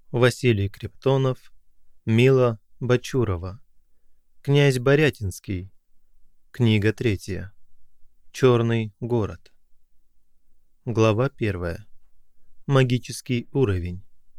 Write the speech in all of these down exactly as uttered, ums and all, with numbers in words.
Василий Криптонов, Мила Бачурова. Князь Борятинский. Книга третья. Черный город. Глава первая. Магический уровень.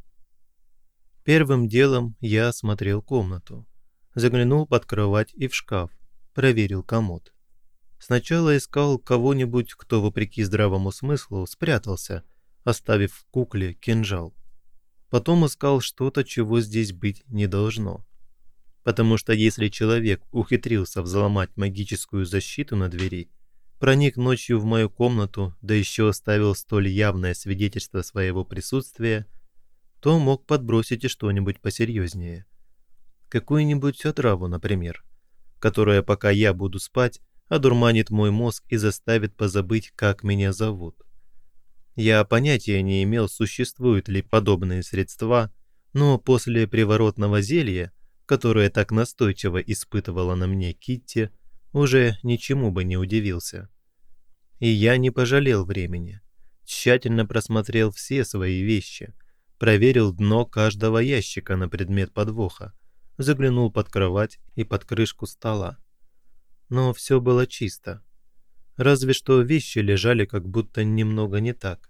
Первым делом я осмотрел комнату. Заглянул под кровать и в шкаф. Проверил комод. Сначала искал кого-нибудь, кто, вопреки здравому смыслу, спрятался, оставив в кукле кинжал. Потом искал что-то, чего здесь быть не должно. Потому что если человек ухитрился взломать магическую защиту на двери, проник ночью в мою комнату, да еще оставил столь явное свидетельство своего присутствия, то мог подбросить и что-нибудь посерьезнее. Какую-нибудь отраву, например, которая, пока я буду спать, одурманит мой мозг и заставит позабыть, как меня зовут. Я понятия не имел, существуют ли подобные средства, но после приворотного зелья, которое так настойчиво испытывала на мне Китти, уже ничему бы не удивился. И я не пожалел времени. Тщательно просмотрел все свои вещи, проверил дно каждого ящика на предмет подвоха, заглянул под кровать и под крышку стола. Но все было чисто. Разве что вещи лежали как будто немного не так.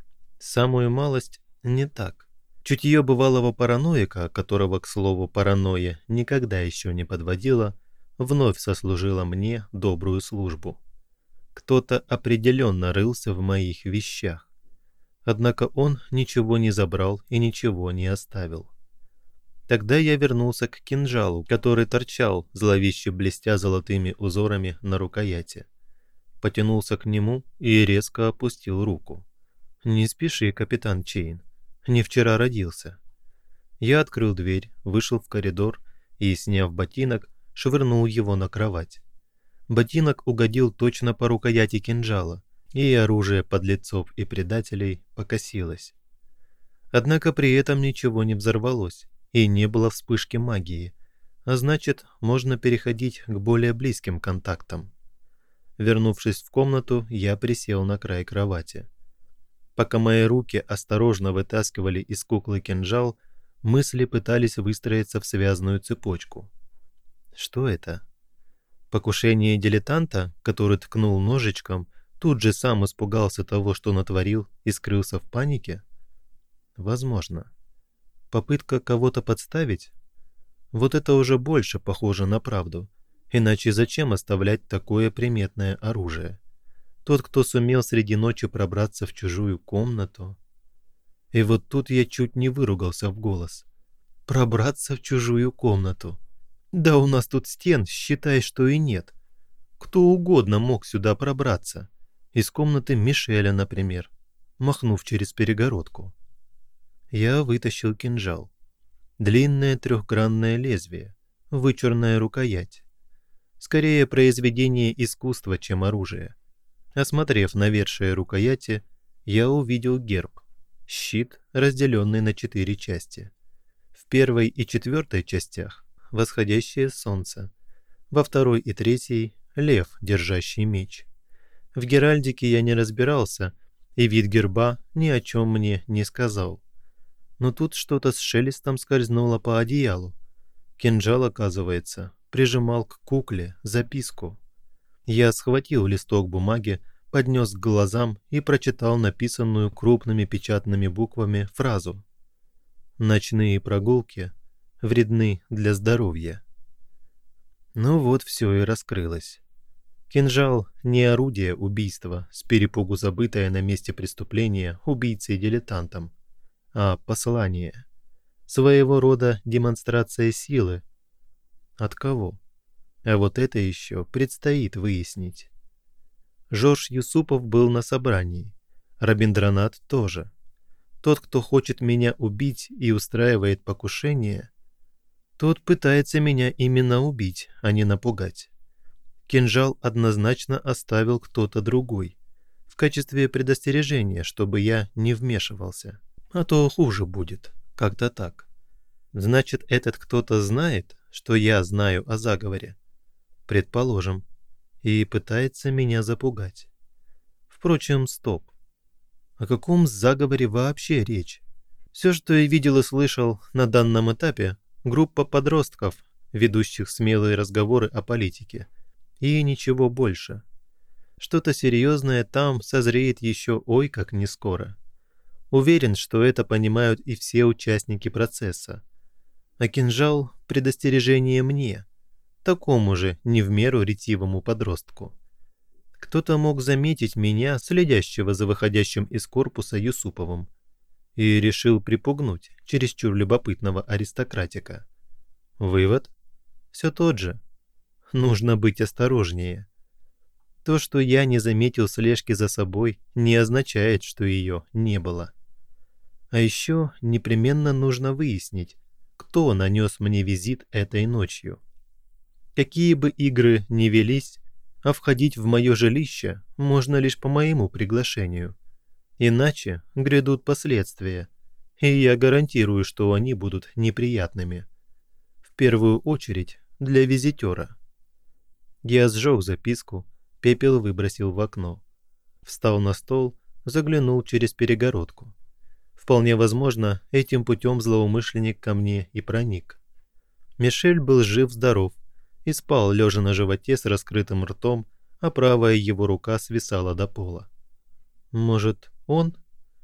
Самую малость не так. Чутье бывалого параноика, которого, к слову, паранойя никогда еще не подводила, вновь сослужило мне добрую службу. Кто-то определенно рылся в моих вещах. Однако он ничего не забрал и ничего не оставил. Тогда я вернулся к кинжалу, который торчал, зловеще блестя золотыми узорами на рукояти. Потянулся к нему и резко опустил руку. «Не спеши, капитан Чейн. Не вчера родился». Я открыл дверь, вышел в коридор и, сняв ботинок, швырнул его на кровать. Ботинок угодил точно по рукояти кинжала, и оружие подлецов и предателей покосилось. Однако при этом ничего не взорвалось, и не было вспышки магии, а значит, можно переходить к более близким контактам. Вернувшись в комнату, я присел на край кровати. Пока мои руки осторожно вытаскивали из куклы кинжал, мысли пытались выстроиться в связную цепочку. Что это? Покушение дилетанта, который ткнул ножичком, тут же сам испугался того, что натворил, и скрылся в панике? Возможно. Попытка кого-то подставить? Вот это уже больше похоже на правду. Иначе зачем оставлять такое приметное оружие? Тот, кто сумел среди ночи пробраться в чужую комнату. И вот тут я чуть не выругался в голос. Пробраться в чужую комнату. Да у нас тут стен, считай, что и нет. Кто угодно мог сюда пробраться. Из комнаты Мишеля, например, махнув через перегородку. Я вытащил кинжал. Длинное трехгранное лезвие, вычурная рукоять. Скорее произведение искусства, чем оружие. Осмотрев навершие рукояти, я увидел герб. Щит, разделенный на четыре части. В первой и четвертой частях – восходящее солнце. Во второй и третьей – лев, держащий меч. В геральдике я не разбирался, и вид герба ни о чем мне не сказал. Но тут что-то с шелестом скользнуло по одеялу. Кинжал, оказывается, прижимал к кукле записку. Я схватил листок бумаги, поднес к глазам и прочитал написанную крупными печатными буквами фразу: «Ночные прогулки вредны для здоровья». Ну вот все и раскрылось. Кинжал – не орудие убийства, с перепугу забытое на месте преступления убийцей-дилетантом, а послание. Своего рода демонстрация силы. От кого? А вот это еще предстоит выяснить. Жорж Юсупов был на собрании. Рабиндранат тоже. Тот, кто хочет меня убить и устраивает покушение, тот пытается меня именно убить, а не напугать. Кинжал однозначно оставил кто-то другой, в качестве предостережения, чтобы я не вмешивался. А то хуже будет, как-то так. Значит, этот кто-то знает, что я знаю о заговоре. Предположим. И пытается меня запугать. Впрочем, стоп. О каком заговоре вообще речь? Все, что я видел и слышал на данном этапе, группа подростков, ведущих смелые разговоры о политике. И ничего больше. Что-то серьезное там созреет еще ой как не скоро. Уверен, что это понимают и все участники процесса. А кинжал – предостережение мне, такому же не в меру ретивому подростку. Кто-то мог заметить меня, следящего за выходящим из корпуса Юсуповым, и решил припугнуть чересчур любопытного аристократика. Вывод? Все тот же. Нужно быть осторожнее. То, что я не заметил слежки за собой, не означает, что ее не было. А еще непременно нужно выяснить, кто нанес мне визит этой ночью. Какие бы игры ни велись, а входить в мое жилище можно лишь по моему приглашению. Иначе грядут последствия, и я гарантирую, что они будут неприятными. В первую очередь для визитера. Я сжег записку, пепел выбросил в окно. Встал на стол, заглянул через перегородку. Вполне возможно, этим путем злоумышленник ко мне и проник. Мишель был жив-здоров и спал, лежа на животе с раскрытым ртом, а правая его рука свисала до пола. Может, он?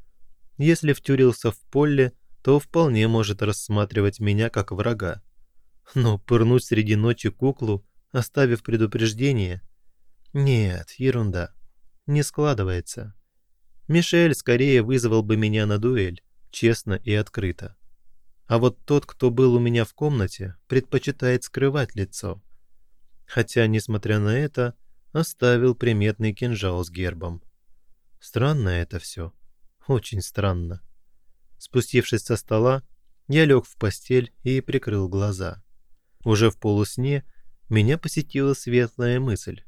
Если втюрился в Полли, то вполне может рассматривать меня как врага. Но пырнуть среди ночи куклу, оставив предупреждение? Нет, ерунда. Не складывается. Мишель скорее вызвал бы меня на дуэль, честно и открыто. А вот тот, кто был у меня в комнате, предпочитает скрывать лицо. Хотя, несмотря на это, оставил приметный кинжал с гербом. Странно это все. Очень странно. Спустившись со стола, я лег в постель и прикрыл глаза. Уже в полусне меня посетила светлая мысль.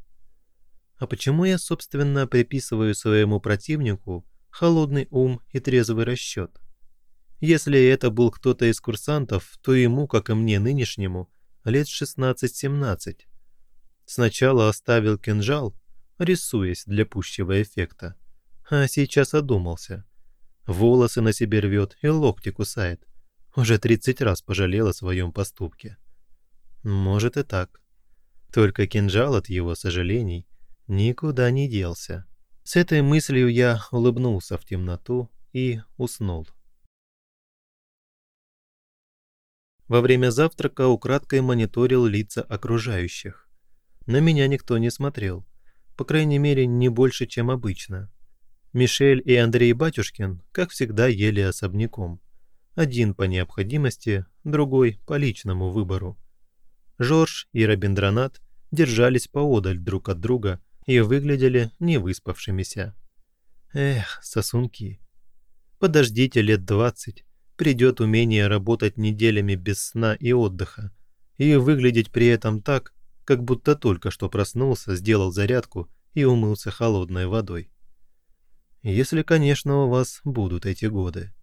А почему я, собственно, приписываю своему противнику холодный ум и трезвый расчет? Если это был кто-то из курсантов, то ему, как и мне нынешнему, лет шестнадцать-семнадцать. Сначала оставил кинжал, рисуясь для пущего эффекта. А сейчас одумался. Волосы на себе рвет и локти кусает. Уже тридцать раз пожалел о своем поступке. Может и так. Только кинжал от его сожалений никуда не делся. С этой мыслью я улыбнулся в темноту и уснул. Во время завтрака украдкой мониторил лица окружающих. На меня никто не смотрел. По крайней мере, не больше, чем обычно. Мишель и Андрей Батюшкин, как всегда, ели особняком. Один по необходимости, другой по личному выбору. Жорж и Робиндранат держались поодаль друг от друга и выглядели невыспавшимися. Эх, сосунки. Подождите лет двадцать, придет умение работать неделями без сна и отдыха и выглядеть при этом так, как будто только что проснулся, сделал зарядку и умылся холодной водой. Если, конечно, у вас будут эти годы.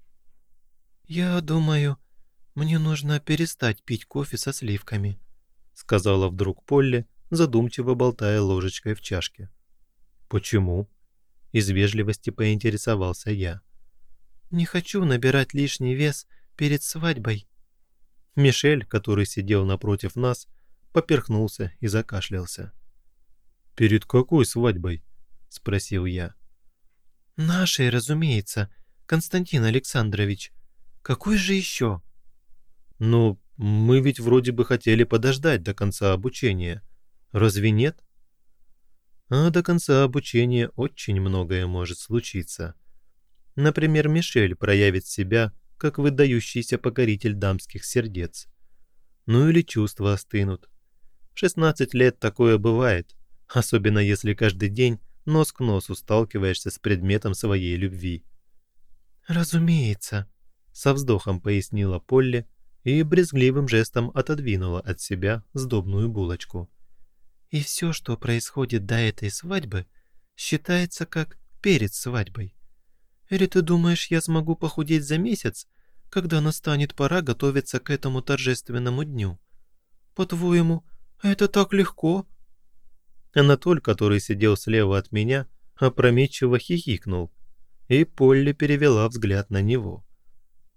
«Я думаю, мне нужно перестать пить кофе со сливками», сказала вдруг Полли, задумчиво болтая ложечкой в чашке. «Почему?» – из вежливости поинтересовался я. «Не хочу набирать лишний вес перед свадьбой». Мишель, который сидел напротив нас, поперхнулся и закашлялся. «Перед какой свадьбой?» – спросил я. «Нашей, разумеется, Константин Александрович. Какой же еще?» «Ну, мы ведь вроде бы хотели подождать до конца обучения. Разве нет?» «А до конца обучения очень многое может случиться. Например, Мишель проявит себя как выдающийся покоритель дамских сердец. Ну или чувства остынут. В шестнадцать лет такое бывает, особенно если каждый день нос к носу сталкиваешься с предметом своей любви». «Разумеется», — со вздохом пояснила Полли и брезгливым жестом отодвинула от себя сдобную булочку. «И все, что происходит до этой свадьбы, считается как перед свадьбой. Или ты думаешь, я смогу похудеть за месяц, когда настанет пора готовиться к этому торжественному дню? По-твоему, это так легко?» Анатоль, который сидел слева от меня, опрометчиво хихикнул, и Полли перевела взгляд на него.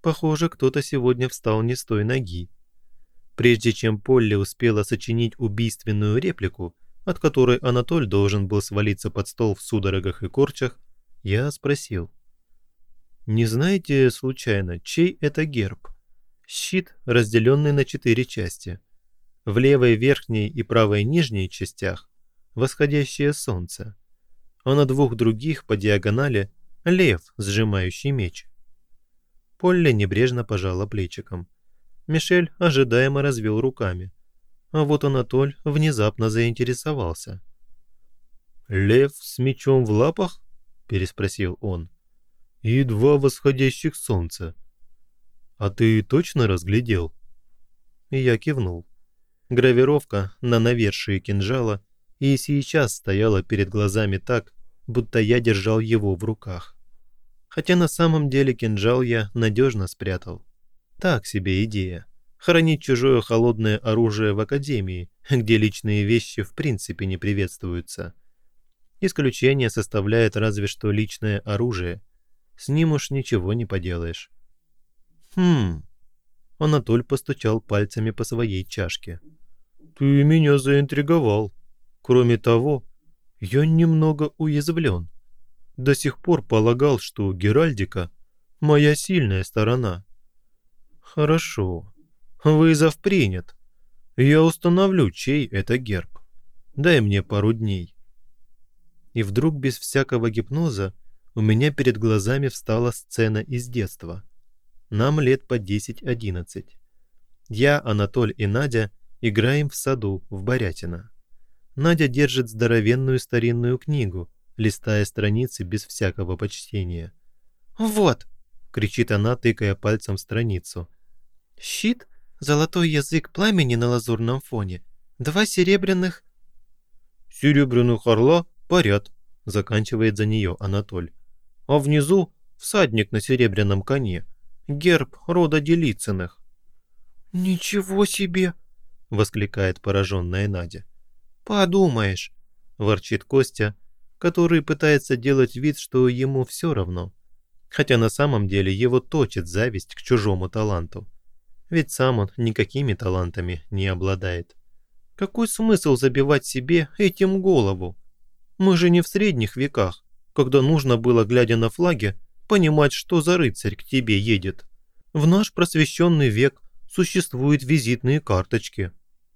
Похоже, кто-то сегодня встал не с той ноги. Прежде чем Полли успела сочинить убийственную реплику, от которой Анатоль должен был свалиться под стол в судорогах и корчах, я спросил. «Не знаете, случайно, чей это герб?» Щит, разделенный на четыре части. В левой верхней и правой нижней частях восходящее солнце, а на двух других по диагонали лев, сжимающий меч. Полли небрежно пожала плечиком. Мишель ожидаемо развел руками. А вот Анатоль внезапно заинтересовался. «Лев с мечом в лапах?» – переспросил он. «И два восходящих солнца. А ты точно разглядел?» И я кивнул. Гравировка на навершии кинжала и сейчас стояла перед глазами так, будто я держал его в руках. Хотя на самом деле кинжал я надежно спрятал. Так себе идея. Хранить чужое холодное оружие в академии, где личные вещи в принципе не приветствуются. Исключение составляет разве что личное оружие. С ним уж ничего не поделаешь. Хм. Анатоль постучал пальцами по своей чашке. Ты меня заинтриговал. Кроме того, я немного уязвлен. До сих пор полагал, что геральдика – моя сильная сторона. Хорошо. Вызов принят. Я установлю, чей это герб. Дай мне пару дней. И вдруг без всякого гипноза у меня перед глазами встала сцена из детства. Нам лет по десять-одиннадцать. Я, Анатоль и Надя играем в саду в Борятино. Надя держит здоровенную старинную книгу, листая страницы без всякого почтения. «Вот!» – кричит она, тыкая пальцем в страницу. «Щит, золотой язык пламени на лазурном фоне, два серебряных...» «Серебряных орла парят», – заканчивает за нее Анатоль. «А внизу всадник на серебряном коне, герб рода Делицыных». «Ничего себе!» – воскликает пораженная Надя. «Подумаешь!» – ворчит Костя, который пытается делать вид, что ему все равно. Хотя на самом деле его точит зависть к чужому таланту. Ведь сам он никакими талантами не обладает. Какой смысл забивать себе этим голову? Мы же не в средних веках, когда нужно было, глядя на флаги, понимать, что за рыцарь к тебе едет. В наш просвещенный век существуют визитные карточки.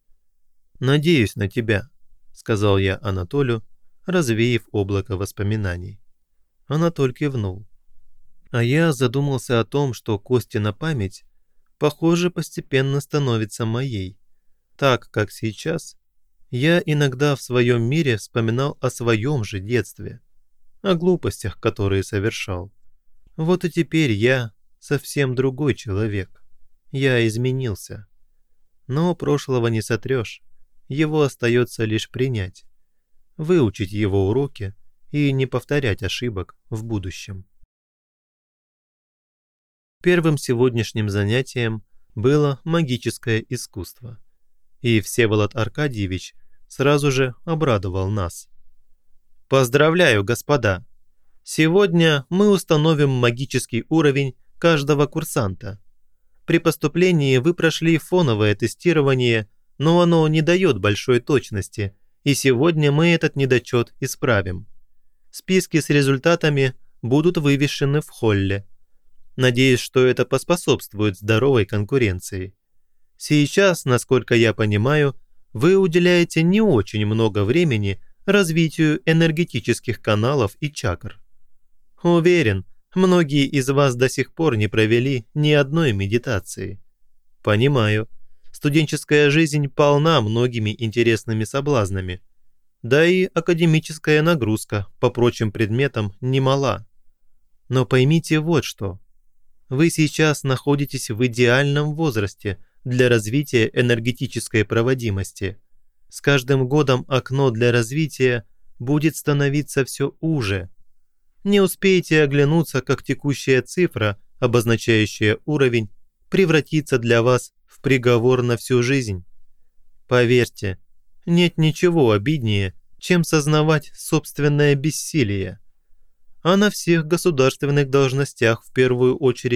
«Надеюсь на тебя», — сказал я Анатолию, развеяв облако воспоминаний. Анатоль кивнул. А я задумался о том, что Костина память, похоже, постепенно становится моей. Так, как сейчас, я иногда в своем мире вспоминал о своем же детстве, о глупостях, которые совершал. Вот и теперь я совсем другой человек. Я изменился. Но прошлого не сотрешь, его остается лишь принять, выучить его уроки и не повторять ошибок в будущем. Первым сегодняшним занятием было магическое искусство. И Всеволод Аркадьевич сразу же обрадовал нас. «Поздравляю, господа! Сегодня мы установим магический уровень каждого курсанта. При поступлении вы прошли фоновое тестирование, но оно не дает большой точности, и сегодня мы этот недочет исправим. Списки с результатами будут вывешены в холле. Надеюсь, что это поспособствует здоровой конкуренции. Сейчас, насколько я понимаю, вы уделяете не очень много времени развитию энергетических каналов и чакр. Уверен, многие из вас до сих пор не провели ни одной медитации. Понимаю, студенческая жизнь полна многими интересными соблазнами. Да и академическая нагрузка по прочим предметам немала. Но поймите вот что. Вы сейчас находитесь в идеальном возрасте для развития энергетической проводимости. С каждым годом окно для развития будет становиться все уже. Не успеете оглянуться, как текущая цифра, обозначающая уровень, превратится для вас в приговор на всю жизнь. Поверьте, нет ничего обиднее, чем сознавать собственное бессилие. А на всех государственных должностях в первую очередь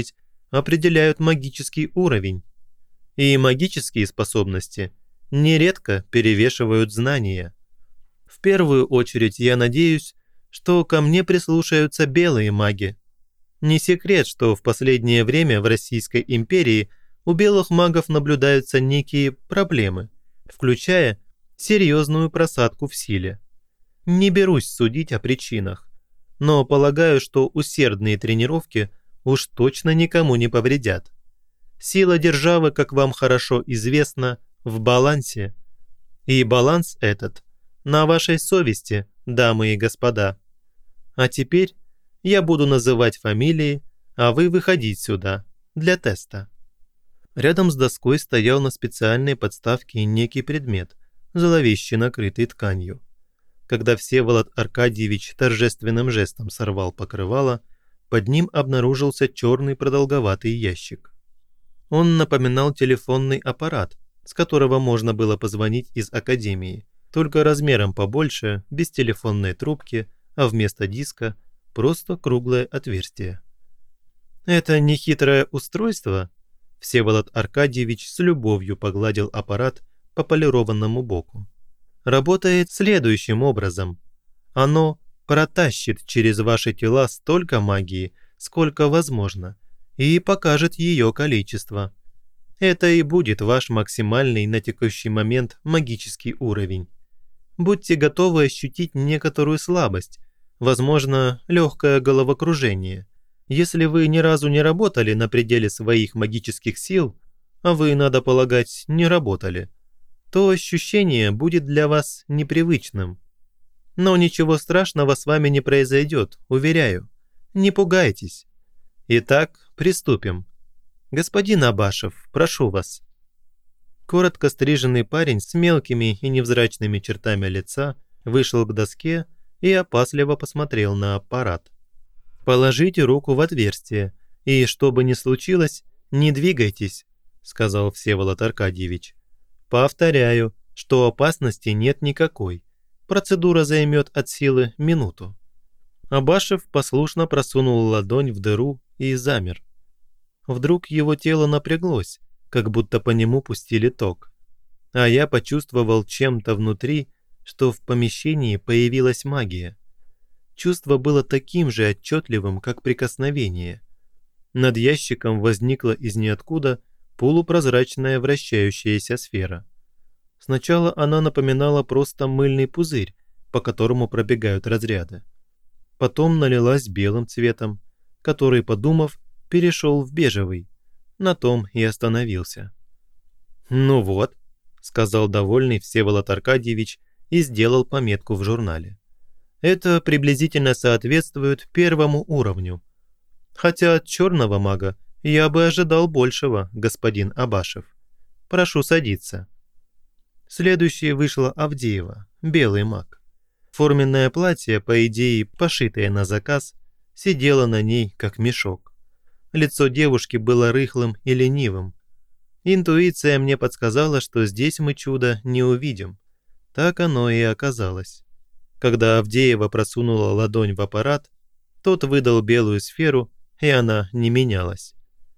определяют магический уровень. И магические способности нередко перевешивают знания. В первую очередь я надеюсь, что ко мне прислушаются белые маги. Не секрет, что в последнее время в Российской империи у белых магов наблюдаются некие проблемы, включая серьезную просадку в силе. Не берусь судить о причинах, но полагаю, что усердные тренировки уж точно никому не повредят. Сила державы, как вам хорошо известно, в балансе. И баланс этот на вашей совести, дамы и господа. А теперь я буду называть фамилии, а вы выходить сюда для теста». Рядом с доской стоял на специальной подставке некий предмет, зловеще накрытый тканью. Когда Всеволод Аркадьевич торжественным жестом сорвал покрывало, под ним обнаружился черный продолговатый ящик. Он напоминал телефонный аппарат, с которого можно было позвонить из академии, только размером побольше, без телефонной трубки, а вместо диска просто круглое отверстие. «Это нехитрое устройство?» Всеволод Аркадьевич с любовью погладил аппарат по полированному боку. «Работает следующим образом. Оно протащит через ваши тела столько магии, сколько возможно, и покажет ее количество. Это и будет ваш максимальный на текущий момент магический уровень. Будьте готовы ощутить некоторую слабость, возможно, легкое головокружение. Если вы ни разу не работали на пределе своих магических сил, а вы, надо полагать, не работали, то ощущение будет для вас непривычным. Но ничего страшного с вами не произойдет, уверяю. Не пугайтесь. Итак, приступим. Господин Абашев, прошу вас». Коротко стриженный парень с мелкими и невзрачными чертами лица вышел к доске и опасливо посмотрел на аппарат. «Положите руку в отверстие, и, что бы ни случилось, не двигайтесь», – сказал Всеволод Аркадьевич. «Повторяю, что опасности нет никакой. Процедура займет от силы минуту». Абашев послушно просунул ладонь в дыру и замер. Вдруг его тело напряглось, как будто по нему пустили ток. А я почувствовал чем-то внутри, что в помещении появилась магия. Чувство было таким же отчетливым, как прикосновение. Над ящиком возникла из ниоткуда полупрозрачная вращающаяся сфера. Сначала она напоминала просто мыльный пузырь, по которому пробегают разряды. Потом налилась белым цветом, который, подумав, перешел в бежевый. На том и остановился. «Ну вот», – сказал довольный Всеволод Аркадьевич и сделал пометку в журнале. «Это приблизительно соответствует первому уровню. Хотя от черного мага я бы ожидал большего, господин Абашев. Прошу садиться». Следующей вышла Авдеева, белый маг. Форменное платье, по идее, пошитое на заказ, сидело на ней, как мешок. Лицо девушки было рыхлым и ленивым. Интуиция мне подсказала, что здесь мы чуда не увидим. Так оно и оказалось. Когда Авдеева просунула ладонь в аппарат, тот выдал белую сферу, и она не менялась.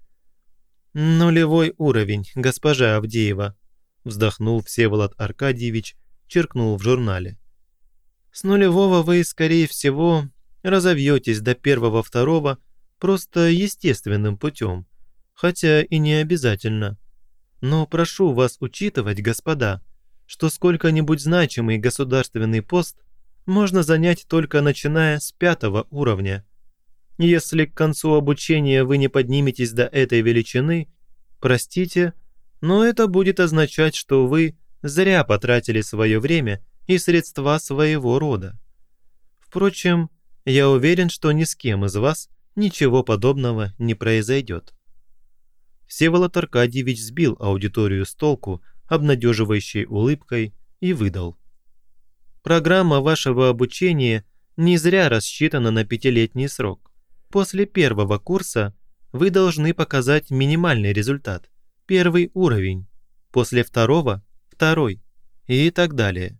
«Нулевой уровень, госпожа Авдеева», – вздохнул Всеволод Аркадьевич, черкнул в журнале. «С нулевого вы, скорее всего, разовьетесь до первого-второго просто естественным путем, хотя и не обязательно. Но прошу вас учитывать, господа, что сколько-нибудь значимый государственный пост можно занять только начиная с пятого уровня. Если к концу обучения вы не подниметесь до этой величины, простите, но это будет означать, что вы зря потратили свое время и средства своего рода. Впрочем, я уверен, что ни с кем из вас ничего подобного не произойдет». Всеволод Аркадьевич сбил аудиторию с толку обнадеживающей улыбкой и выдал. «Программа вашего обучения не зря рассчитана на пятилетний срок. После первого курса вы должны показать минимальный результат, первый уровень, после второго – второй и так далее.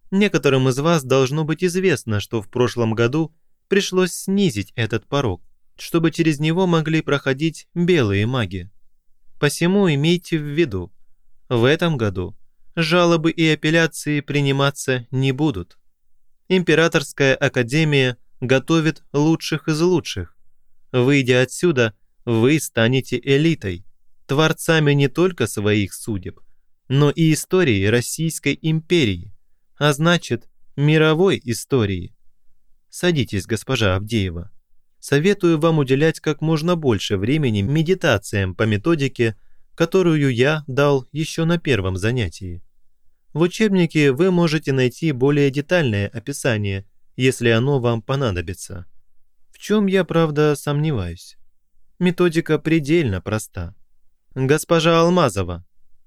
Некоторым из вас должно быть известно, что в прошлом году пришлось снизить этот порог, чтобы через него могли проходить белые маги. Посему имейте в виду, в этом году жалобы и апелляции приниматься не будут. Императорская академия готовит лучших из лучших. Выйдя отсюда, вы станете элитой, творцами не только своих судеб, но и истории Российской империи, а значит, мировой истории. Садитесь, госпожа Авдеева. Советую вам уделять как можно больше времени медитациям по методике, которую я дал еще на первом занятии. В учебнике вы можете найти более детальное описание, если оно вам понадобится. В чем я, правда, сомневаюсь. Методика предельно проста. Госпожа Алмазова.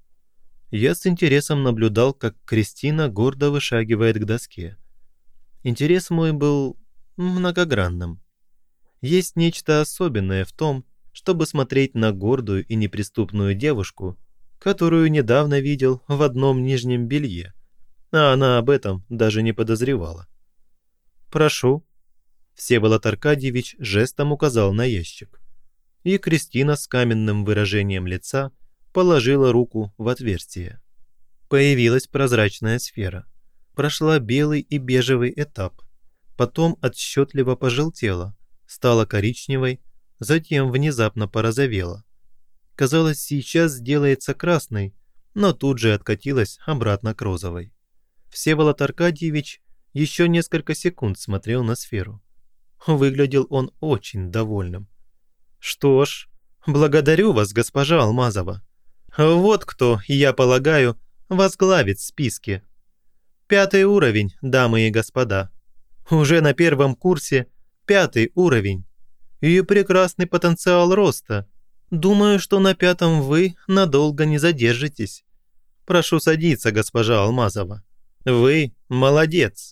Я с интересом наблюдал, как Кристина гордо вышагивает к доске. Интерес мой был многогранным. Есть нечто особенное в том, чтобы смотреть на гордую и неприступную девушку, которую недавно видел в одном нижнем белье, а она об этом даже не подозревала. «Прошу». Всеволод Аркадьевич жестом указал на ящик. И Кристина с каменным выражением лица положила руку в отверстие. Появилась прозрачная сфера. Прошла белый и бежевый этап. Потом отсчетливо пожелтела, стала коричневой, затем внезапно порозовела. Казалось, сейчас сделается красной, но тут же откатилась обратно к розовой. Всеволод Аркадьевич еще несколько секунд смотрел на сферу. Выглядел он очень довольным. «Что ж, благодарю вас, госпожа Алмазова. Вот кто, я полагаю, возглавит списки. Пятый уровень, дамы и господа. Уже на первом курсе пятый уровень. И прекрасный потенциал роста. Думаю, что на пятом вы надолго не задержитесь. Прошу садиться, госпожа Алмазова. Вы молодец».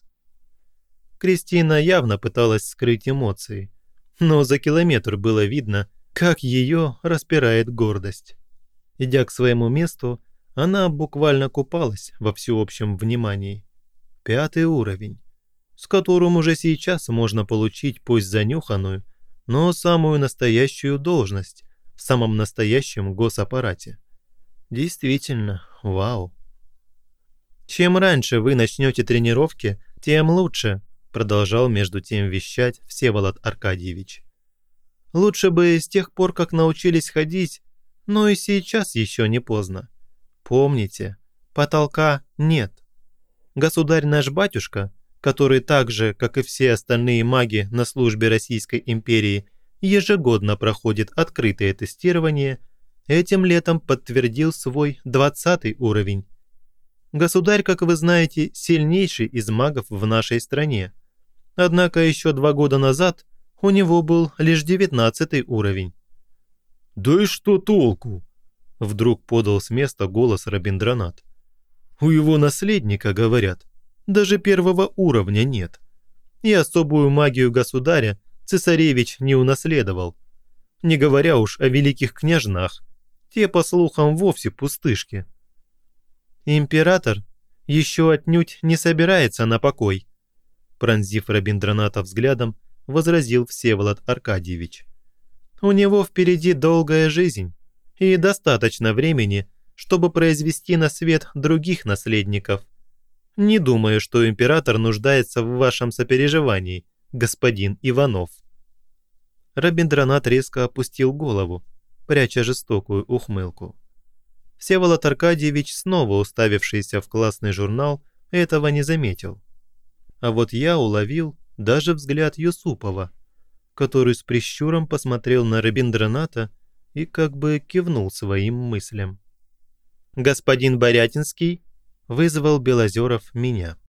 Кристина явно пыталась скрыть эмоции, но за километр было видно, как ее распирает гордость. Идя к своему месту, она буквально купалась во всеобщем внимании. Пятый уровень, с которым уже сейчас можно получить пусть занюханную, но самую настоящую должность в самом настоящем госаппарате. Действительно, вау. «Чем раньше вы начнете тренировки, тем лучше», продолжал между тем вещать Всеволод Аркадьевич. «Лучше бы с тех пор, как научились ходить, но и сейчас еще не поздно. Помните, потолка нет. Государь наш батюшка, который так же, как и все остальные маги на службе Российской империи, ежегодно проходит открытое тестирование, этим летом подтвердил свой двадцатый уровень. Государь, как вы знаете, сильнейший из магов в нашей стране. Однако еще два года назад у него был лишь девятнадцатый уровень». «Да и что толку?» – вдруг подал с места голос Рабиндранат. «У его наследника, говорят, даже первого уровня нет. И особую магию государя цесаревич не унаследовал. Не говоря уж о великих княжнах, те, по слухам, вовсе пустышки». «Император еще отнюдь не собирается на покой», пронзив Рабиндраната взглядом, возразил Всеволод Аркадьевич. «У него впереди долгая жизнь и достаточно времени, чтобы произвести на свет других наследников. Не думаю, что император нуждается в вашем сопереживании, господин Иванов». Рабиндранат резко опустил голову, пряча жестокую ухмылку. Всеволод Аркадьевич, снова уставившийся в классный журнал, этого не заметил. А вот я уловил даже взгляд Юсупова, который с прищуром посмотрел на Рабиндраната и как бы кивнул своим мыслям. «Господин Борятинский», — вызвал Белозеров меня.